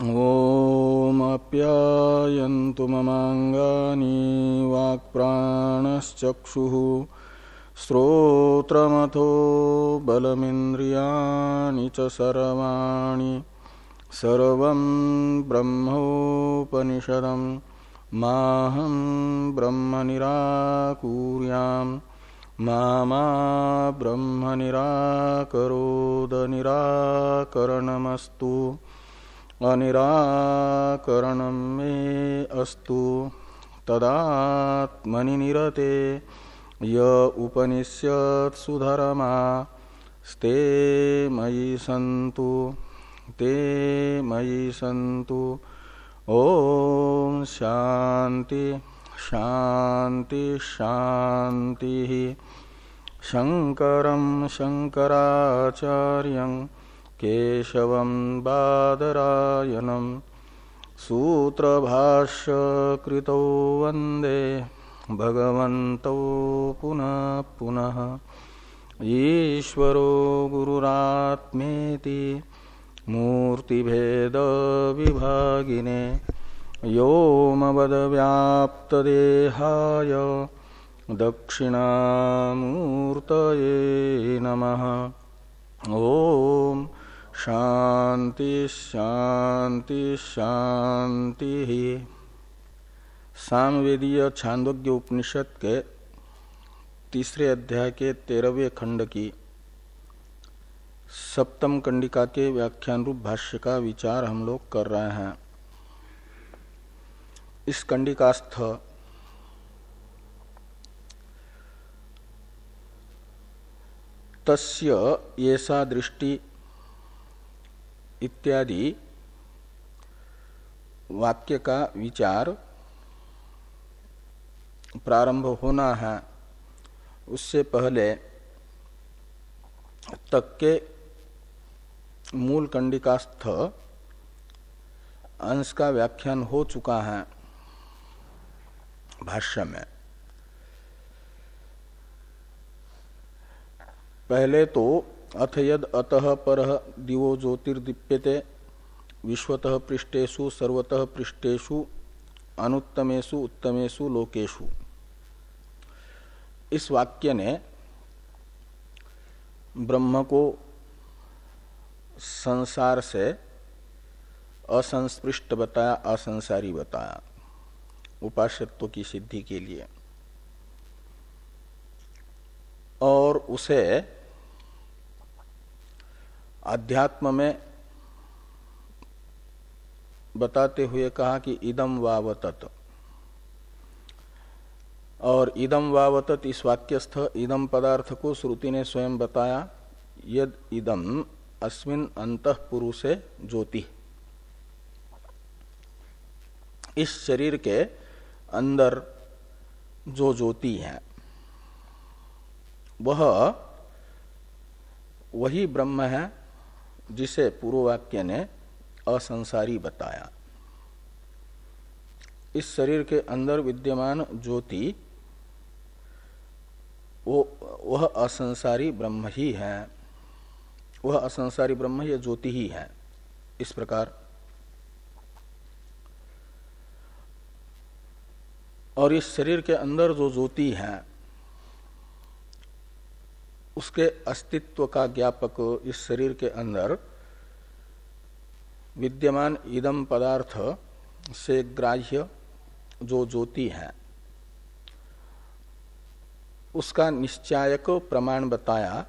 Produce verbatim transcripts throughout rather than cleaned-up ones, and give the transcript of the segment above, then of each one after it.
ओम आप्यायन्तु ममाङ्गानि वाक्प्राणश्चक्षुः श्रोत्रमथो बलमिन्द्रियाणि च सर्वाणि सर्वं ब्रह्मोपनिषदं माहं ब्रह्म निराकुर्याम् मा मा ब्रह्म निराकरोद निराकरणमस्तु अनिराकरणं मे अस्तु तदात्मनि निरते य उपनिषत्सु धर्मा स्ते मयि सन्तु ते मयि सन्तु। ओम शांति शांति शांति। शंकरं शंकराचार्यं केशवं बादरायणं सूत्रभाष्य कृतो वन्दे भगवन्तौ पुनः पुनः। ईश्वरो गुरुरात्मेति मूर्तिभेद विभागिने व्योमवद्व्याप्तदेहाय दक्षिणामूर्तये नमः। ओम शांति शांति शांति। सामवेदीय छांदोग्य उपनिषद के तीसरे अध्याय के तेरहवें खंड की सप्तम कंडिका के व्याख्यान रूप भाष्य का विचार हम लोग कर रहे हैं। इस कंडिकास्थ तस्य येषा दृष्टि इत्यादि वाक्य का विचार प्रारंभ होना है, उससे पहले तक के मूल कंडिकास्थ अंश का व्याख्यान हो चुका है भाष्य में। पहले तो अथ यद अतः परः दिवो ज्योतिर्दीप्यते विश्वतः पृष्ठेषु सर्वतः पृष्ठेषु अनुत्तमेषु उत्तमेषु लोकेषु, इस वाक्य ने ब्रह्म को संसार से असंस्पृष्ट बताया, असंसारी बताया उपास्यत्व की सिद्धि के लिए, और उसे अध्यात्म में बताते हुए कहा कि इदम वावतत, और इदम वावतत इस वाक्यस्थ इदम पदार्थ को श्रुति ने स्वयं बताया, यद इदम अस्मिन अंतःपुरुषे ज्योति, इस शरीर के अंदर जो ज्योति है वह वही ब्रह्म है जिसे पूर्व वाक्य ने असंसारी बताया। इस शरीर के अंदर विद्यमान ज्योति वो वह असंसारी ब्रह्म ही है, वह असंसारी ब्रह्म यह ज्योति ही है। इस प्रकार और इस शरीर के अंदर जो ज्योति है उसके अस्तित्व का ज्ञापक इस शरीर के अंदर विद्यमान इदम पदार्थ से ग्राह्य जो ज्योति है उसका निश्चायक प्रमाण बताया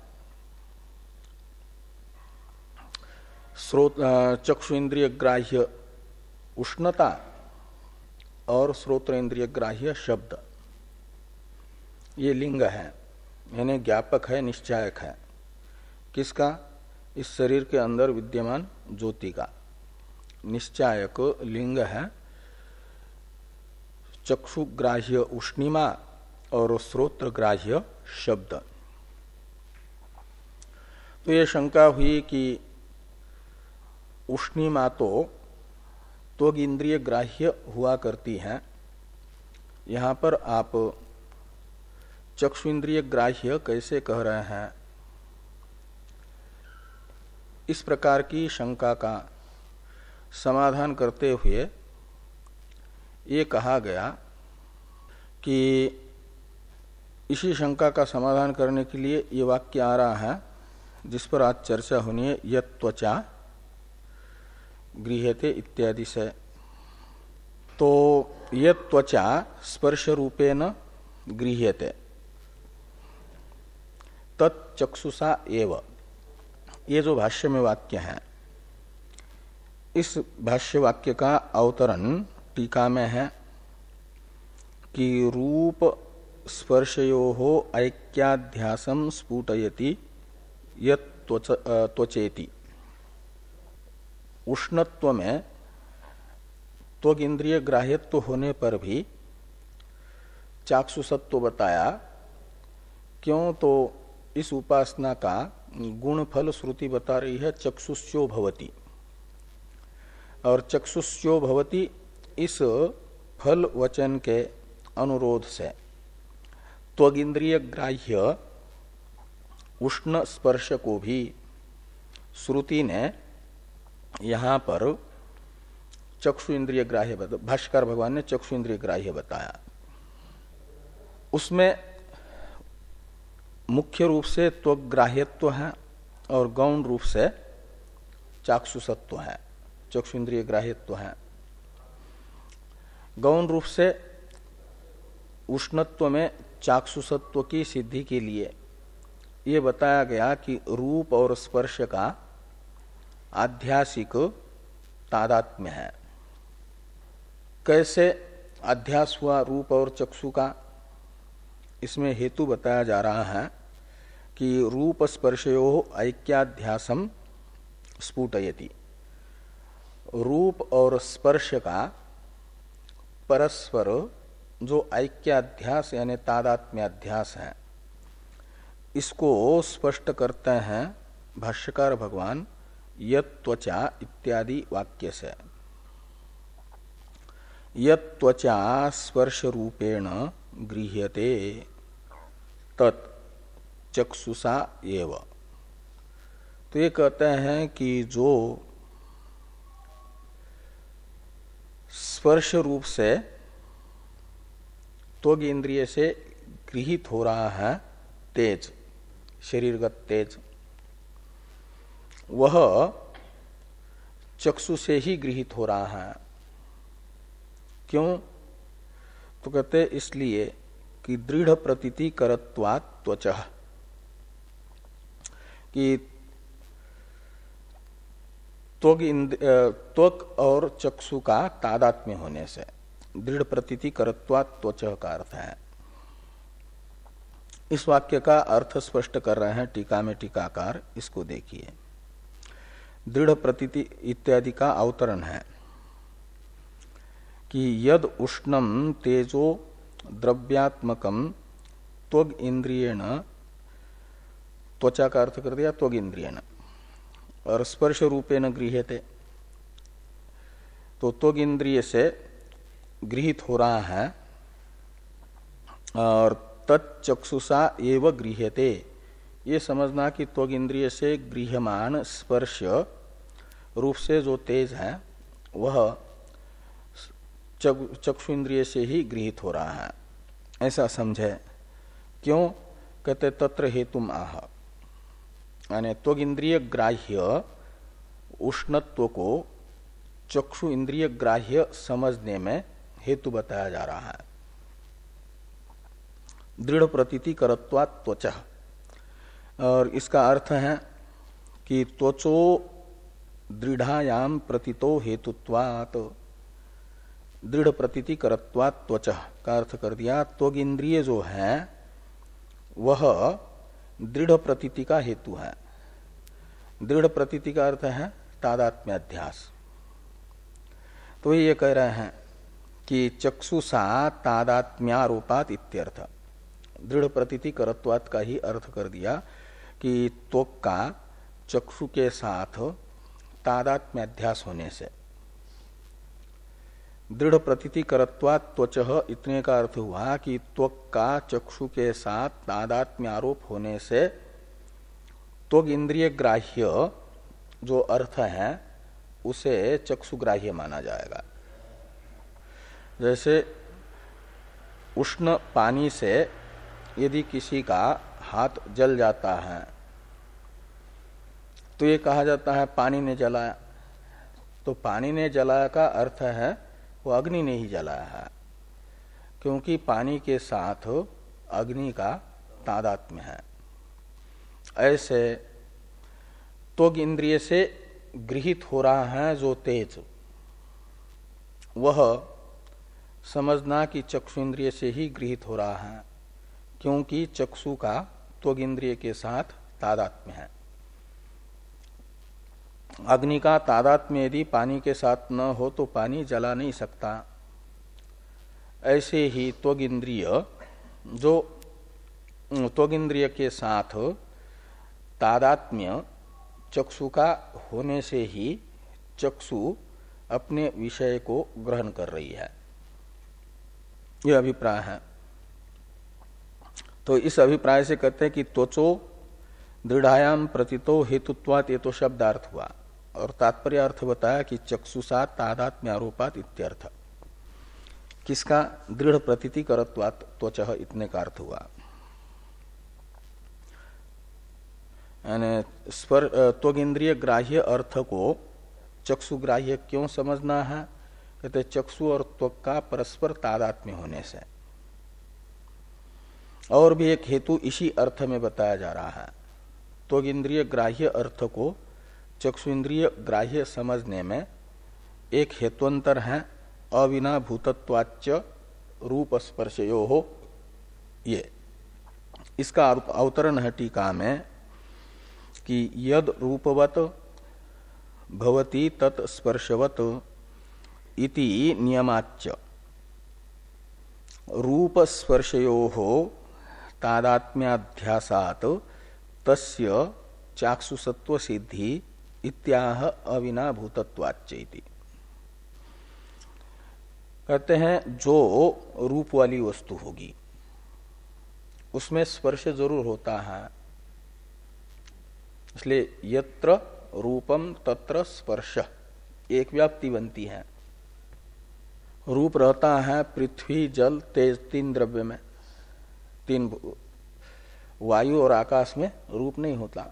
स्रोत चक्षु इंद्रिय ग्राह्य उष्णता और श्रोत्र इंद्रिय ग्राह्य शब्द, ये लिंग है, यानी ज्ञापक है, निश्चायक है। किसका? इस शरीर के अंदर विद्यमान ज्योति का निश्चायक लिंग है चक्षुग्राह्य उष्णिमा और श्रोत्र ग्राह्य शब्द। तो ये शंका हुई कि उष्णिमा तो त्वग इंद्रिय ग्राह्य हुआ करती है, यहाँ पर आप चक्षु इंद्रिय ग्राह्य कैसे कह रहे हैं? इस प्रकार की शंका का समाधान करते हुए ये कहा गया कि इसी शंका का समाधान करने के लिए ये वाक्य आ रहा है जिस पर आज चर्चा होनी है, यत् त्वचा गृह्यते इत्यादि से। तो यत् त्वचा स्पर्श रूपेण गृह्यते तत्चक्षुषा एव, ये जो भाष्य में वाक्य है, इस भाष्य वाक्य का अवतरण टीका में है कि रूप स्पर्शयोः ऐक्याध्यासं स्फुटयति यत् त्वचेति। उष्णत्व में त्वग इंद्रिय ग्राह्यत्व होने पर भी चाक्षुषत्व बताया। क्यों? तो इस उपासना का गुण फल श्रुति बता रही है चक्षुष्यो भवति, और चक्षुष्यो भवति इस फल वचन के अनुरोध से त्वग इंद्रिय ग्राह्य उष्ण स्पर्श को भी श्रुति ने यहां पर चक्षु इंद्रिय ग्राह्य बता, भाष्कर भगवान ने चक्षु इंद्रिय ग्राह्य बताया। उसमें मुख्य रूप से त्वग ग्राह्यत्व है और गौण रूप से चाक्षुषत्व है, चक्षु इंद्रिय ग्राह्यत्व है। गौण रूप से उष्णत्व में चाक्षुषत्व की सिद्धि के लिए ये बताया गया कि रूप और स्पर्श का आध्यासिक तादात्म्य है। कैसे अध्यास हुआ रूप और चक्षु का, इसमें हेतु बताया जा रहा है कि रूप स्पर्शयोः ऐक्याध्यासं स्फुटयति। रूप और स्पर्श का परस्पर जो ऐक्याध्यास यानी तादात्म्याध्यास है, इसको स्पष्ट करते हैं भाष्यकार भगवान यत् त्वचा इत्यादि वाक्य से। यत् त्वचा स्पर्श रूपेण गृह्यते तत् चक्षुषा एव। तो ये कहते हैं कि जो स्पर्श रूप से त्वग इंद्रिय से गृहीत हो रहा है तेज, शरीरगत तेज, वह चक्षु से ही गृहीत हो रहा है। क्यों? तो कहते इसलिए कि दृढ़ प्रतीति करत्वात् त्वचः, कि त्वक और चक्षु का तादात्म्य होने से दृढ़ प्रतीति करत्वात् त्वचः का अर्थ है। इस वाक्य का अर्थ स्पष्ट कर रहे हैं टीका में टीकाकार, इसको देखिए। दृढ़ प्रतीति इत्यादि का अवतरण है कि यद उष्णम तेजो द्रव्यात्मकम त्वग इंद्रियेण, त्वचा का अर्थ कर दिया त्वग इंद्रियेण, और स्पर्श रूपेण गृह्यते, तो त्वग इंद्रिय से गृहीत हो रहा है, और तच्चक्षुषा एव गृह्यते, ये समझना कि त्वग इंद्रिय से गृह्यमान स्पर्श रूप से जो तेज है वह चक्षु इंद्रिय से ही गृहीत हो रहा है, ऐसा समझे। क्यों? कहते तत्र हेतुम आह, यानी त्वग इंद्रिय ग्राह्य उष्णत्व को चक्षु इंद्रिय ग्राह्य समझने में हेतु बताया जा रहा है। दृढ़ प्रतीति करत्वात् त्वचः, और इसका अर्थ है कि त्वचो दृढ़ायाम प्रतीतो हेतुत्वात्, दृढ़ प्रतीति करत्वात् त्वचः का अर्थ कर दिया त्वग इंद्रिय जो है वह दृढ़ प्रतीति का हेतु है। दृढ़ प्रतीति का अर्थ है तादात्म्याध्यास। तो ये कह रहे हैं कि चक्षुषा तादात्म्यारोपात इत्यर्थ, दृढ़ प्रतीति करत्वात् का ही अर्थ कर दिया कि त्वक का चक्षु के साथ तादात्म्याध्यास होने से। दृढ़ प्रतीति करत्वात् त्वचः इतने का अर्थ हुआ कि त्वक का चक्षु के साथ तादात्म्यारोप होने से त्वग इंद्रिय ग्राह्य जो अर्थ है उसे चक्षुग्राह्य माना जाएगा। जैसे उष्ण पानी से यदि किसी का हाथ जल जाता है तो ये कहा जाता है पानी ने जलाया। तो पानी ने जलाया का अर्थ है वो अग्नि ने ही जलाया है, क्योंकि पानी के साथ अग्नि का तादात्म्य है। ऐसे त्वग इंद्रिय से गृहीत हो रहा है जो तेज, वह समझना कि चक्षु इंद्रिय से ही गृहीत हो रहा है, क्योंकि चक्षु का त्वग इंद्रिय के साथ तादात्म्य है। अग्नि का तादात्म्य यदि पानी के साथ न हो तो पानी जला नहीं सकता। ऐसे ही त्वग इंद्रिय जो त्वग इंद्रिय के साथ तादात्म्य चक्षु का होने से ही चक्षु अपने विषय को ग्रहण कर रही है, यह अभिप्राय है। तो इस अभिप्राय से कहते हैं कि त्वचो दृढ़ायाम प्रतितो हेतुत्वात्, ये तो शब्दार्थ हुआ, और तात्पर्य अर्थ बताया कि चक्षुषा तादात्म्य आरोपात इत्यर्थ। किसका? दृढ़ प्रतीति करत्वात् त्वचः, इतने का अर्थ हुआ। यानी स्वर त्वग इंद्रिय ग्राह्य अर्थ को चक्षुग्राह्य क्यों समझना है? कहते चक्षु और त्वक का परस्पर तादात्म्य होने से। और भी एक हेतु इसी अर्थ में बताया जा रहा है। त्वग इंद्रिय ग्राह्य अर्थ को चक्षु इंद्रिय ग्राह्य समझने में एक हेतुअंतर है, अविना भूतत्वाच्च रूप स्पर्शयो हो। ये इसका अवतरण है टीका में कि यद रूपवत भवति तत् स्पर्शवत इति नियमाच्च रूप स्पर्शयोः तादात्म्याध्यासात् तस्य चाक्षुषत्व सिद्धि इत्याह अविना भूतत्वाच्च इति। कहते हैं जो रूप वाली वस्तु होगी उसमें स्पर्श जरूर होता है, इसलिए यत्र रूपम तत्र स्पर्श, एक व्याप्ति बनती है। रूप रहता है पृथ्वी जल तेज तीन द्रव्य में, तीन वायु और आकाश में रूप नहीं होता।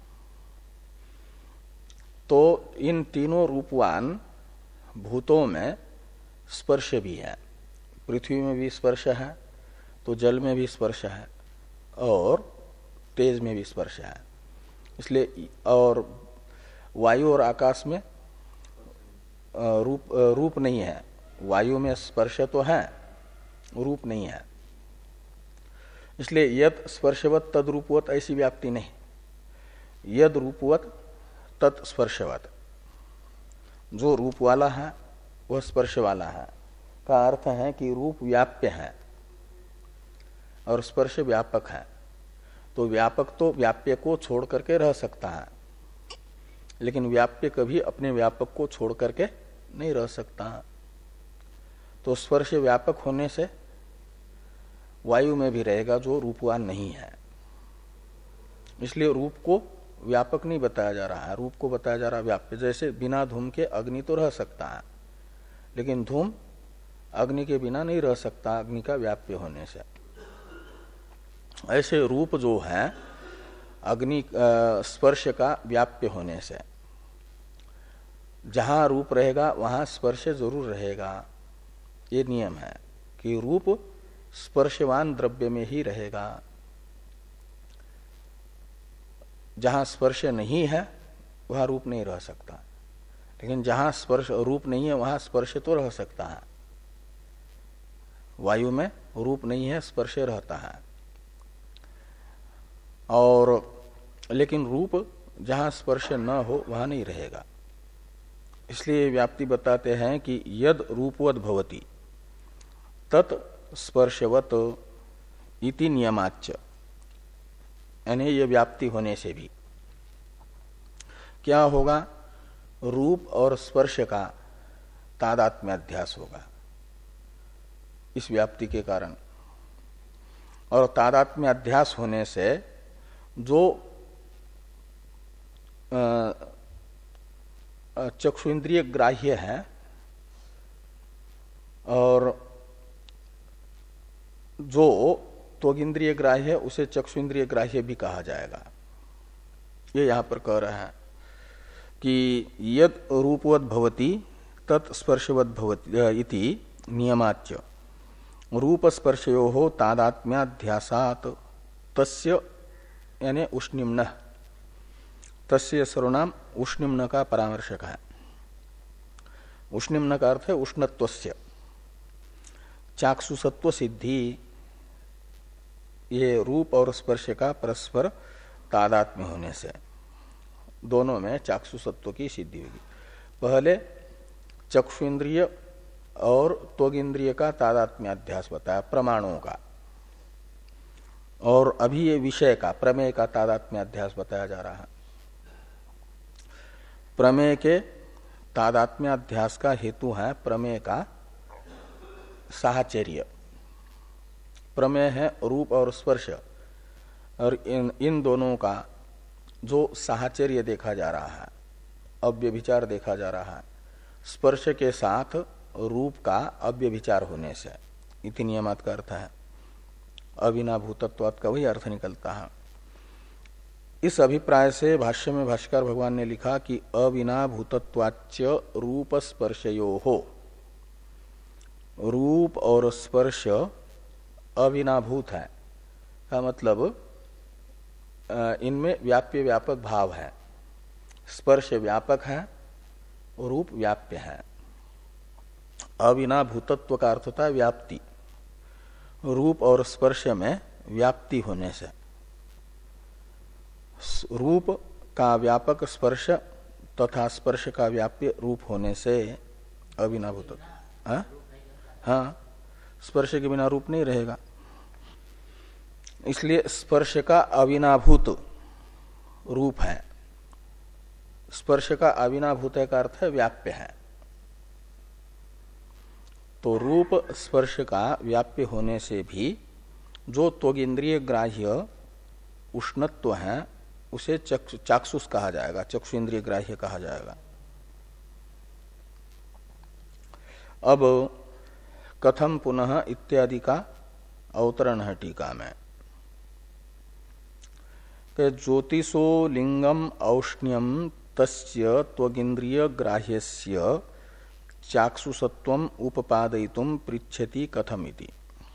तो इन तीनों रूपवान भूतों में स्पर्श भी है। पृथ्वी में भी स्पर्श है, तो जल में भी स्पर्श है, और तेज में भी स्पर्श है। इसलिए और वायु और आकाश में रूप रूप नहीं है। वायु में स्पर्श तो है, रूप नहीं है। इसलिए यद स्पर्शवत तद रूपवत ऐसी व्याप्ति नहीं, यद रूपवत तत् स्पर्शवत। जो रूप वाला है वह स्पर्श वाला है का अर्थ है कि रूप व्याप्य है और स्पर्श व्यापक है। तो व्यापक तो व्याप्य को छोड़ करके रह सकता है, लेकिन व्याप्य कभी अपने व्यापक को छोड़ करके नहीं रह सकता। तो स्पर्श व्यापक होने से वायु में भी रहेगा जो रूपवान नहीं है। इसलिए रूप को व्यापक नहीं बताया जा रहा है, रूप को बताया जा रहा है व्याप्य। जैसे बिना धूम के अग्नि तो रह सकता है, लेकिन धूम अग्नि के बिना नहीं रह सकता अग्नि का व्याप्य होने से। ऐसे रूप जो है अग्नि स्पर्श का व्याप्य होने से, जहां रूप रहेगा वहां स्पर्श जरूर रहेगा। ये नियम है कि रूप स्पर्शवान द्रव्य में ही रहेगा। जहां स्पर्श नहीं है वहां रूप नहीं रह सकता, लेकिन जहां स्पर्श रूप नहीं है वहां स्पर्श तो रह सकता है। वायु में रूप नहीं है, स्पर्श रहता है। और लेकिन रूप जहां स्पर्श न हो वहां नहीं रहेगा। इसलिए व्याप्ति बताते हैं कि यद रूपवत भवति तत् स्पर्शवत इति नियमाच्च, यानी ये व्याप्ति होने से भी क्या होगा? रूप और स्पर्श का तादात्म्याध्यास होगा इस व्याप्ति के कारण। और तादात्म्याध्यास होने से जो चक्षु इंद्रिय ग्राह्य है और जो त्वग इंद्रिय ग्राह्य है उसे चक्षु इंद्रिय ग्राह्य भी कहा जाएगा। ये यहां पर कह रहे हैं कि यद रूपवत भवति तत् स्पर्शवत भवति इति नियमाच्य रूप स्पर्शयोः तादात्म्याध्यासात् तस्य यानी उष्णिम्न तस्य सर्वनाम उष्णिम्न का परामर्शक है। उष्णिम्न का अर्थ है उष्णत्वस्य चाक्षुसत्व सिद्धि। ये रूप और स्पर्श का परस्पर तादात्म्य होने से दोनों में चाक्षुसत्व की सिद्धि होगी। पहले चक्षु इंद्रिय और त्वग इंद्रिय का तादात्म्याध्यास बताया प्रमाणों का, और अभी ये विषय का प्रमेय का तादात्म्याध्यास बताया जा रहा है। प्रमेय के तादात्म्याध्यास का हेतु है प्रमेय का साहचर्य। प्रमेय है रूप और स्पर्श, और इन इन दोनों का जो साहचर्य देखा जा रहा है, अव्यभिचार देखा जा रहा है, स्पर्श के साथ रूप का अव्यभिचार होने से इति नियमात का अर्थ है। अविनाभूतत्वात् का वही अर्थ निकलता है। इस अभिप्राय से भाष्य में भाष्यकार भगवान ने लिखा कि अविनाभूतत्वाच्य रूप स्पर्शयोः, रूप और स्पर्श अविनाभूत है का मतलब इनमें व्याप्य व्यापक भाव है। स्पर्श व्यापक है, रूप व्याप्य है। अविनाभूतत्व का अर्थ होता है व्याप्ति, रूप और स्पर्श में व्याप्ति होने से। रूप का व्यापक स्पर्श तथा स्पर्श का व्याप्य रूप होने से अविनाभूत। हाँ हाँ, स्पर्श के बिना रूप नहीं रहेगा। इसलिए स्पर्श का अविनाभूत रूप है। स्पर्श का अविनाभूत का अर्थ है व्याप्य है। तो रूप स्पर्श का व्याप्य होने से भी जो त्वगिंद्रिय ग्राह्य उष्णत्व है उसे चाक्षुष कहा जाएगा, चक्षु इंद्रिय ग्राह्य कहा जाएगा। अब कथम पुनः इत्यादि का अवतरण है टीका में कि ज्योतिषो लिंगम औष्ण्यम तस्य त्वगिंद्रिय ग्राह्यस्य चाक्षुषत्वम उपपादयितुम पृच्छति कथमिति।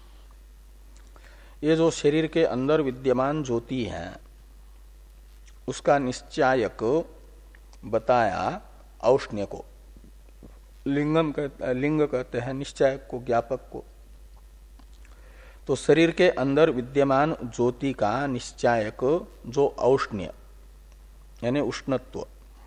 ये जो शरीर के अंदर विद्यमान ज्योति है उसका निश्चायक बताया औष्ण्य को। लिंगम कहते लिंग कहते हैं निश्चायक को, ज्ञापक को। तो शरीर के अंदर विद्यमान ज्योति का निश्चायक जो औष्ण्य यानी उष्णत्व,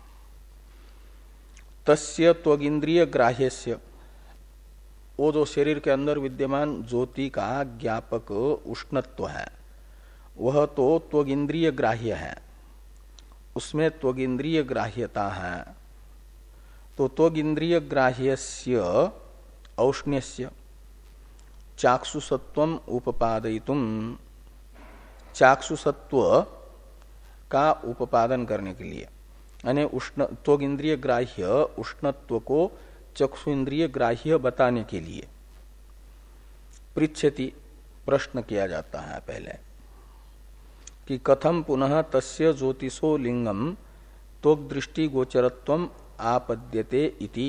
तस्य त्वगिंद्रिय ग्राह्यस्य, वो जो शरीर के अंदर विद्यमान ज्योति का ज्ञापक उष्णत्व है वह तो त्वगिंद्रिय ग्राह्य है, उसमें त्वगिंद्रिय ग्राह्यता है। तो त्वगिंद्रिय ग्राह्यस्य औष्ण्यस्य चाक्षुसत्वम उपपादयितुम, चाक्षुसत्व का उपादन करने के लिए यानी उष्ण त्वगिंद्रिय ग्राह्य उष्णत्व को चक्षु इंद्रिय ग्राह्य बताने के लिए पृच्छति, प्रश्न किया जाता है पहले कि कथम पुनः तस्य ज्योतिषो लिंगम त्वग दृष्टि गोचरत्वम आपद्यते इति।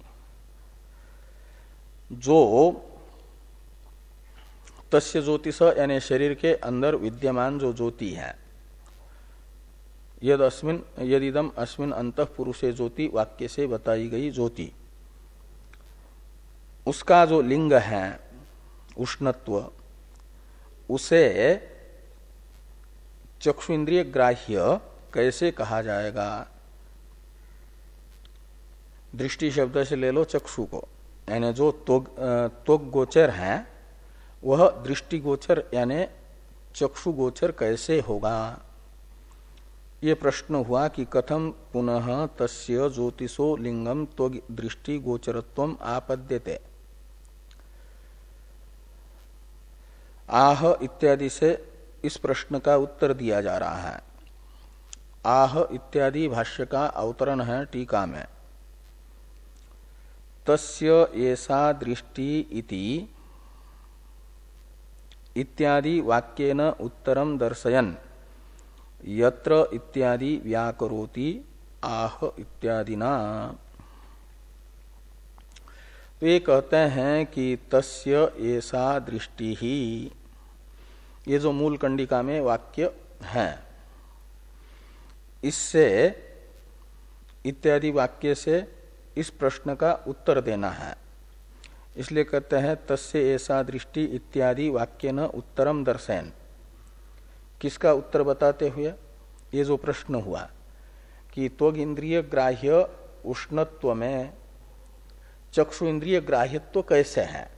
जो तस्य ज्योतिष यानी शरीर के अंदर विद्यमान जो ज्योति है, यद अस्मिन यदिदम अस्मिन अंतः पुरुषे ज्योति वाक्य से बताई गई ज्योति, उसका जो लिंग है उष्णत्व, उसे चक्षु इंद्रिय ग्राह्य कैसे कहा जाएगा। दृष्टि शब्द से ले लो चक्षु को, यानी जो त्वग गोचर है वह दृष्टि गोचर यानी चक्षु गोचर कैसे होगा। ये प्रश्न हुआ कि कथम पुनः तस्य ज्योतिषो लिंगम त्वग दृष्टि गोचरत्वम आपद्यते। आह इत्यादि से इस प्रश्न का उत्तर दिया जा रहा है। आह इत्यादि भाष्य का अवतरण है टीका में। तस्य एषा दृष्टि इति इत्यादि वाक्येन उत्तरम दर्शयन् यत्र इत्यादि व्याकरोति आह इत्यादिना। तो ये कहते हैं कि तस्य एषा दृष्टि ही, ये जो मूल कंडिका में वाक्य है, इससे इत्यादि वाक्य से इस प्रश्न का उत्तर देना है। इसलिए कहते हैं तस्य एषा दृष्टि इत्यादि वाक्य न उत्तरम दर्शयन्। किसका उत्तर बताते हुए? ये जो प्रश्न हुआ कि त्वग इंद्रिय ग्राह्य उष्णत्व में चक्षु इंद्रिय ग्राह्यत्व कैसे है,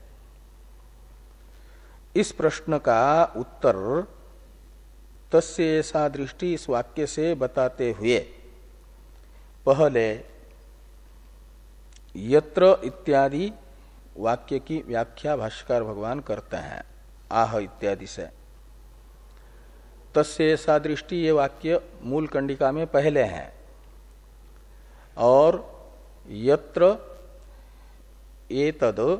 इस प्रश्न का उत्तर तस्य एषा दृष्टि इस वाक्य से बताते हुए पहले यत्र इत्यादि वाक्य की व्याख्या भाष्यकार भगवान करते हैं आह इत्यादि से। तस्य एषा दृष्टि ये वाक्य मूल कंडिका में पहले हैं, और यत्र एतद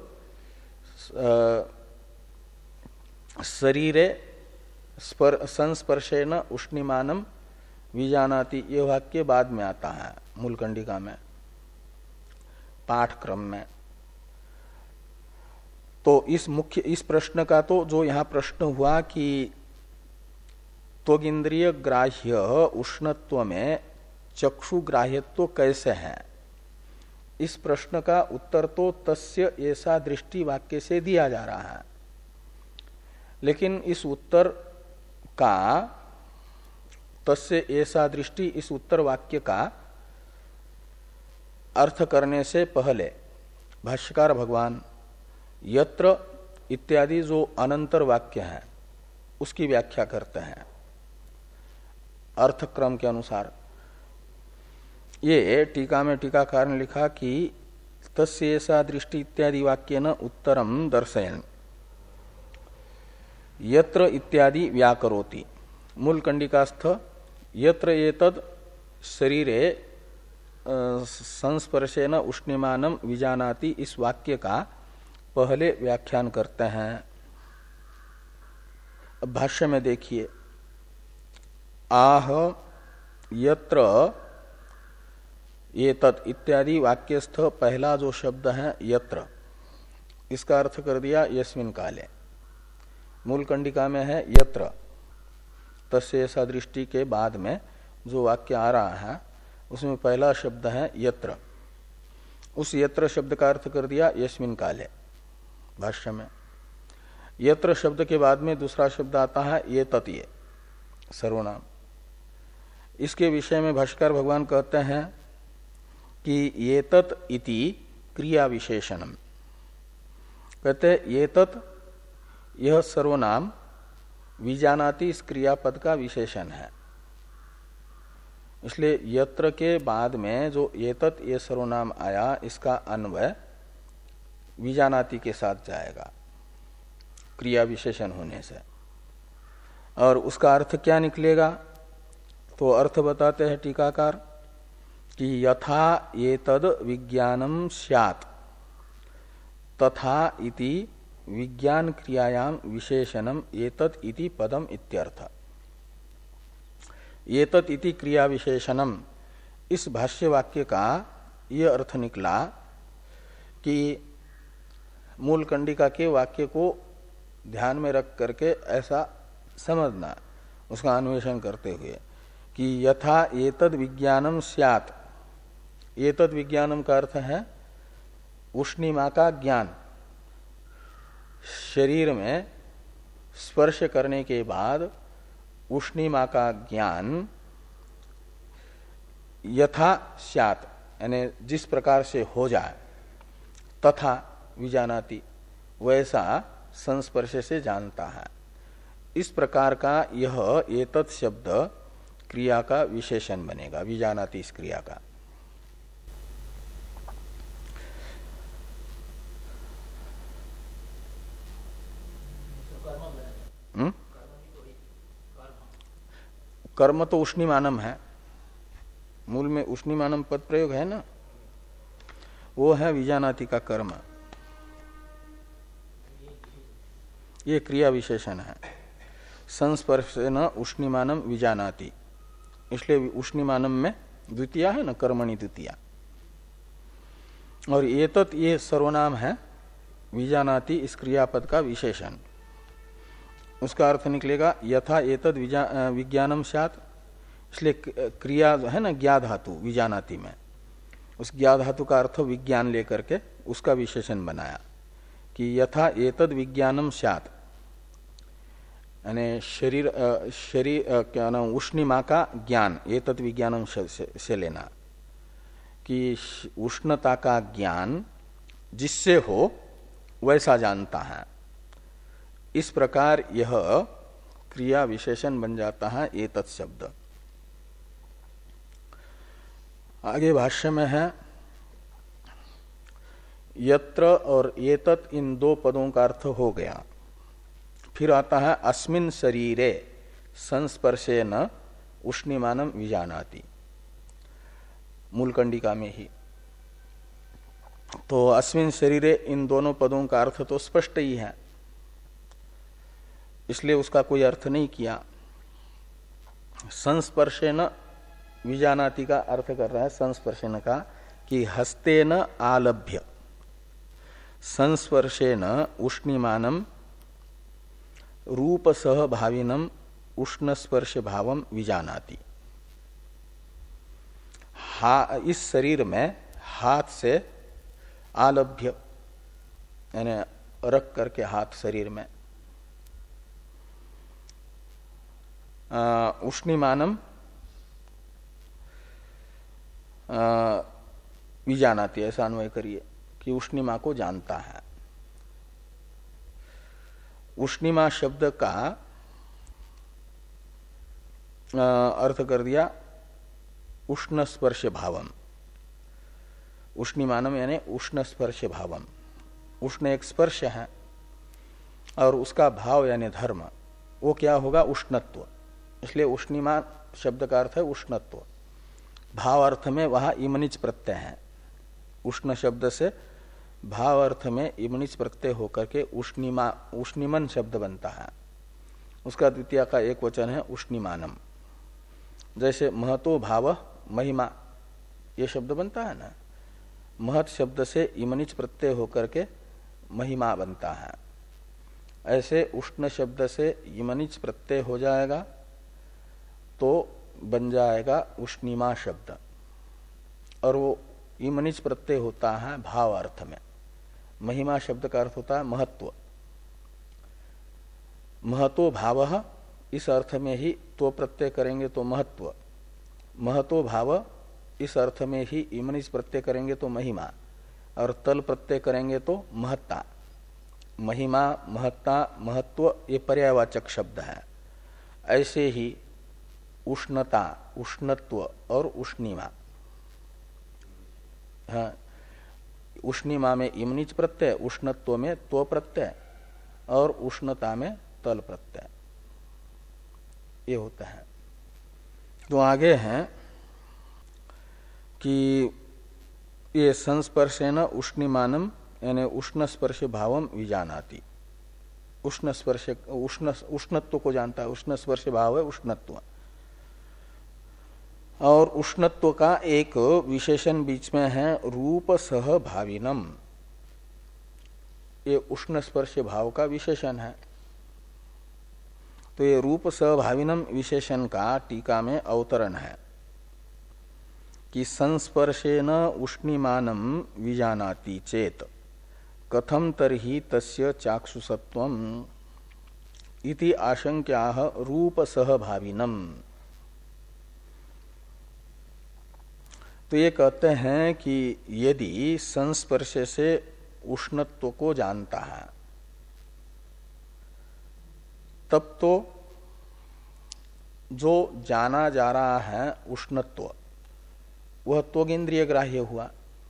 शरीरे संस्पर्शेन उष्णिमानम विजानाति, ये वाक्य बाद में आता है मूल कंडिका में, पाठक्रम में। तो इस मुख्य इस प्रश्न का तो जो यहां प्रश्न हुआ कि त्वगिंद्रिय ग्राह्य उष्णत्व में चक्षु ग्राह्यत्व कैसे है, इस प्रश्न का उत्तर तो तस्य ऐसा दृष्टि वाक्य से दिया जा रहा है। लेकिन इस उत्तर का, तस्य ऐसा दृष्टि, इस उत्तर वाक्य का अर्थ करने से पहले भाष्यकार भगवान यत्र इत्यादि जो अनंतर वाक्य है उसकी व्याख्या करते हैं अर्थक्रम के अनुसार। ये टीका में टीकाकार ने लिखा कि तस्य एषा दृष्टि इत्यादि वाक्येन उत्तरम दर्शयन् यत्र इत्यादि व्याकरोति। मूल कंडिकास्थ यत्र एतद् शरीरे संस्पर्शेन उष्णिमानम विजानाति, इस वाक्य का पहले व्याख्यान करते हैं। अब भाष्य में देखिए, आह यत्र एतत् इत्यादि वाक्यस्थ पहला जो शब्द है यत्र, इसका अर्थ कर दिया यस्मिन् काले। मूल कंडिका में है यत्र, तस्य ऐसा दृष्टि के बाद में जो वाक्य आ रहा है उसमें पहला शब्द है यत्र। उस यत्र शब्द का अर्थ कर दिया यस्मिन् काले भाष्य में। यत्र शब्द के बाद में दूसरा शब्द आता है ये तत्, सर्वनाम। इसके विषय में भाष्यकार भगवान कहते हैं कि ये तत् इति क्रिया विशेषणम। कहते हैं ये तत्, यह सर्वनाम विजानाति इस क्रियापद का विशेषण है। इसलिए यत्र के बाद में जो ये तत् ये सर्वनाम आया, इसका अन्वय विजानाति के साथ जाएगा क्रिया विशेषण होने से। और उसका अर्थ क्या निकलेगा? तो अर्थ बताते हैं टीकाकार कि यथा एतद् विज्ञानम स्यात् तथा इति विज्ञान क्रियायाम विशेषणम एतत् इति पदम इत्यर्थ। एतत् इति क्रिया विशेषणम, इस भाष्य वाक्य का यह अर्थ निकला कि मूल कंडिका के वाक्य को ध्यान में रख करके ऐसा समझना, उसका अन्वेषण करते हुए कि यथा एतद् विज्ञानम स्यात्। एतद् विज्ञानम का अर्थ है उष्णिमा का ज्ञान। शरीर में स्पर्श करने के बाद उष्णिमा का ज्ञान यथा स्यात्, यानी जिस प्रकार से हो जाए, तथा विजानाति, वैसा संस्पर्श से जानता है। इस प्रकार का यह एतत् शब्द क्रिया का विशेषण बनेगा, विजानाति इस क्रिया का। हुँ? कर्म तो उष्णिमानम है, मूल में उष्णिमानम पद प्रयोग है ना। वो है विजानाति का कर्म। ये क्रिया विशेषण है। संस्पर्शेन उष्णीमानम विजानाति, इसलिए उष्णीमानम में द्वितीया है ना, कर्मणि द्वितीया। और ये तत् ये सर्वनाम है विजानाति इस क्रियापद का विशेषण। उसका अर्थ निकलेगा यथा एतद विज्ञानम स्यात्, इसलिए क्रिया है ना ज्ञा धातु विजानाति में, उस ज्ञा धातु का अर्थ विज्ञान लेकर के उसका विशेषण बनाया कि यथा एतद विज्ञानम स्यात्, यानी शरीर शरीर क्या नाम उष्णिमा का ज्ञान, एतद विज्ञानम से लेना कि उष्णता का ज्ञान जिससे हो वैसा जानता है। इस प्रकार यह क्रिया विशेषण बन जाता है एतत् शब्द। आगे भाष्य में है यत्र और एतत्, इन दो पदों का अर्थ हो गया। फिर आता है अस्मिन् शरीरे संस्पर्शेन उष्णीमानम विजानाति, मूलकंडिका में ही। तो अस्मिन् शरीरे इन दोनों पदों का अर्थ तो स्पष्ट ही है, इसलिए उसका कोई अर्थ नहीं किया। संस्पर्शेन विजानाति का अर्थ कर रहा है संस्पर्शेन का कि हस्तेन आलभ्य संस्पर्शेन उष्णीमानम रूप सह भाविनम उष्ण स्पर्श भावम विजानाति। हा, इस शरीर में हाथ से आलभ्य यानी रख करके हाथ शरीर में, उष्णीमानम विजानाति, ऐसा अन्वय करिए कि उष्णिमा को जानता है। उष्णिमा शब्द का अर्थ कर दिया उष्ण स्पर्श भावम। उष्णिमानम यानी उष्ण स्पर्श भावम। उष्ण एक स्पर्श है और उसका भाव यानी धर्म, वो क्या होगा? उष्णत्व। इसलिए उष्णिमा शब्द का अर्थ है उष्णत्व। भाव अर्थ में वहां इमनिच प्रत्यय है। उष्ण शब्द से भाव अर्थ में इमनिच प्रत्यय होकर के उष्णिमा उष्णिमन शब्द बनता है। उसका द्वितीय का एक वचन है उष्णिमानम। जैसे महतो भाव महिमा ये शब्द बनता है ना, महत शब्द से इमनिच प्रत्यय होकर के महिमा बनता है। ऐसे उष्ण शब्द से इमनिच प्रत्यय हो जाएगा तो बन जाएगा उष्णिमा शब्द, और वो इमनिच प्रत्यय होता है भाव अर्थ में। महिमा शब्द का अर्थ होता है महत्व। महतो भाव, इस अर्थ में ही तो प्रत्यय करेंगे तो महत्व। महतो भाव इस अर्थ में ही इमनिच प्रत्यय करेंगे तो महिमा, और तल प्रत्यय करेंगे तो महत्ता। महिमा, महत्ता, महत्व ये पर्यायवाचक शब्द है। ऐसे ही उष्णता, उष्णत्व और उष्णिमा, हाँ, उष्णिमा में इमनिच प्रत्यय, उष्णत्व में त्व प्रत्यय और उष्णता में तल प्रत्यय, ये होता है। तो आगे हैं कि ये संस्पर्शेन उष्णिमानम यानी उष्ण स्पर्श भावम विजानाति। उष्ण स्पर्श उष्ण उष्णत्व को जानता है। उष्ण स्पर्श भाव है उष्णत्व। और उष्णत्व का एक विशेषण बीच में है रूप सह भाविनम। ये उष्ण स्पर्श भाव का विशेषण है। तो ये रूप सह भाविनम विशेषण का टीका में अवतरण है कि संस्पर्शेन उष्णिमानम विजानाति चेत कथम तरहि तस्य चाक्षुषत्वम इति आशंक्याः रूप सह भाविनम। तो ये कहते हैं कि यदि संस्पर्श से उष्णत्व को जानता है तब तो जो जाना जा रहा है उष्णत्व वह त्वगिंद्रिय ग्राह्य हुआ।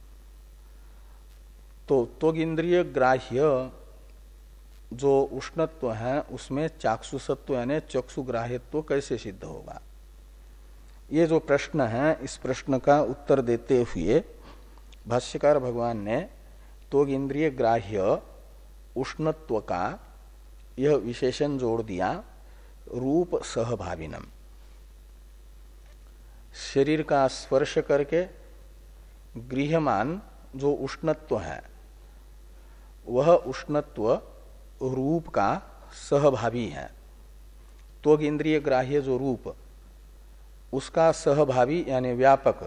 तो त्वगिंद्रिय ग्राह्य जो उष्णत्व है उसमें चाक्षुषत्व यानी चक्षु ग्राह्यत्व कैसे सिद्ध होगा? ये जो प्रश्न है इस प्रश्न का उत्तर देते हुए भाष्यकार भगवान ने त्वग इंद्रिय ग्राह्य उष्णत्व का यह विशेषण जोड़ दिया रूप सहभाविनम। शरीर का स्पर्श करके गृह्यमान जो उष्णत्व है वह उष्णत्व रूप का सहभावी है। त्वग इंद्रिय ग्राह्य जो रूप उसका सहभावी यानी व्यापक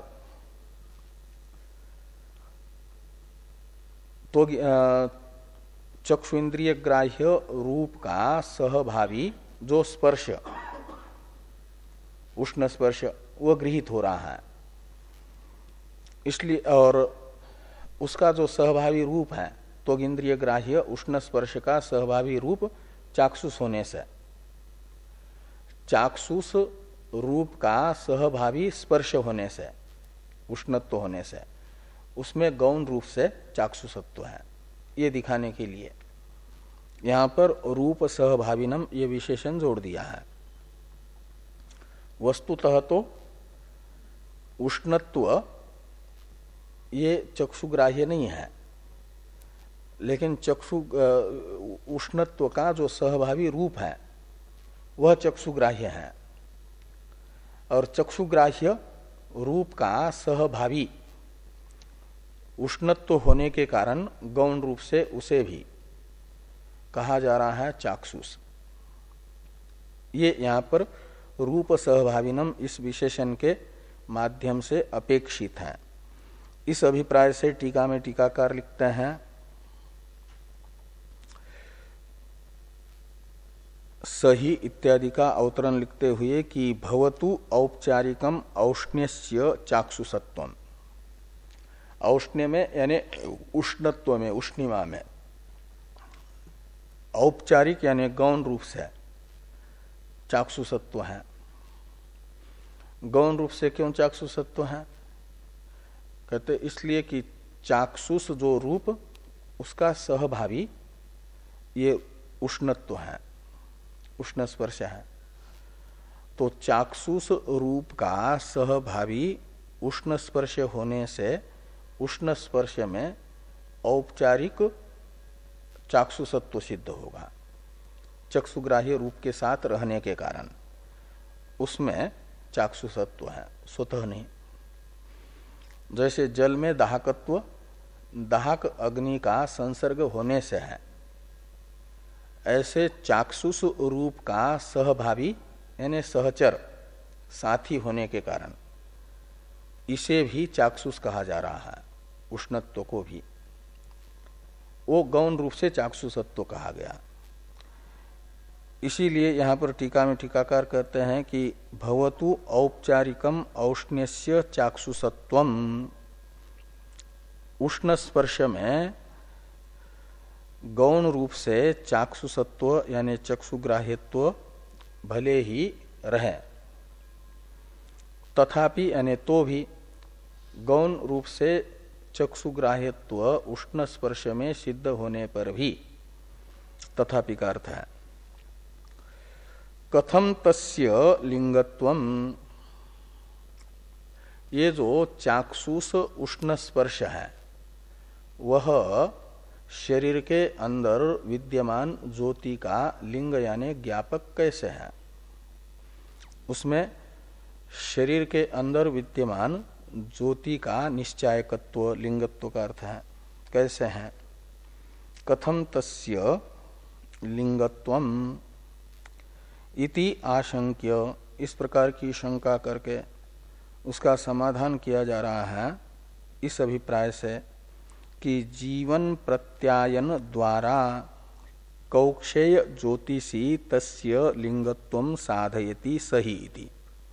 तो चक्षु इंद्रिय ग्राह्य रूप का सहभावी जो स्पर्श उष्ण स्पर्श वह गृहीत हो रहा है। इसलिए और उसका जो सहभावी रूप है तो इंद्रिय ग्राह्य उष्ण स्पर्श का सहभावी रूप चाक्षुष होने से चाक्षुष रूप का सहभावी स्पर्श होने से उष्णत्व होने से उसमें गौण रूप से चाक्षुषत्व है, ये दिखाने के लिए यहां पर रूप सहभाविनम ये विशेषण जोड़ दिया है। वस्तुतः तो उष्णत्व ये चक्षुग्राह्य नहीं है, लेकिन चक्षु उष्णत्व का जो सहभावी रूप है वह चक्षुग्राह्य है और चक्षुग्राह्य रूप का सहभावी उष्णत्व होने के कारण गौण रूप से उसे भी कहा जा रहा है चाक्षुष। ये यहाँ पर रूप सहभाविनम इस विशेषण के माध्यम से अपेक्षित है। इस अभिप्राय से टीका में टीकाकार लिखते हैं सही इत्यादि का अवतरण लिखते हुए कि भवतु औपचारिकम औष्ण्यस्य चाक्षुषत्वम। औष्ण्य में यानी उष्णत्व में उष्णिमा में, औपचारिक यानी गौण रूप से चाक्षुषत्व है। गौण रूप से क्यों चाक्षुषत्व है? कहते इसलिए कि चाक्षुष जो रूप उसका सहभावी ये उष्णत्व है, उष्ण स्पर्श है। तो चाक्षुष रूप का सहभावी उष्ण स्पर्श होने से उष्ण स्पर्श में औपचारिक चाक्षुषत्व सिद्ध होगा। चक्षुग्राह्य रूप के साथ रहने के कारण उसमें चाक्षुषत्व है, स्वतः नहीं। जैसे जल में दाहकत्व दाहक अग्नि का संसर्ग होने से है, ऐसे चाक्षुष रूप का सहभावी यानी सहचर साथी होने के कारण इसे भी चाक्षुष कहा जा रहा है, उष्णत्व को भी। वो गौण रूप से चाक्षुषत्व कहा गया। इसीलिए यहां पर टीका में टीकाकार कहते हैं कि भवतु औपचारिकम औष्ण्यस्य चाक्षुषत्वम। उष्ण स्पर्श में गौण रूप से चाक्षुषत्व यानी चक्षुग्राह्यत्व भले ही रहे, तथापि यानी तो भी गौण रूप से चक्षुग्राह्यत्व उष्ण स्पर्श में सिद्ध होने पर भी, तथापि का अर्थ है कथम तस्य लिंगत्वम। ये जो चाक्षुष उष्ण स्पर्श है वह शरीर के अंदर विद्यमान ज्योति का लिंग यानी ज्ञापक कैसे है? उसमें शरीर के अंदर विद्यमान ज्योति का निश्चायकत्व लिंगत्व का अर्थ है कैसे है? कथम तस्य लिंगत्वम इति आशंक्य। इस प्रकार की शंका करके उसका समाधान किया जा रहा है इस अभिप्राय से कि जीवन प्रत्यायन द्वारा कौक्षेय ज्योतिषी तस्य लिंगत्वम साधयति सही इति।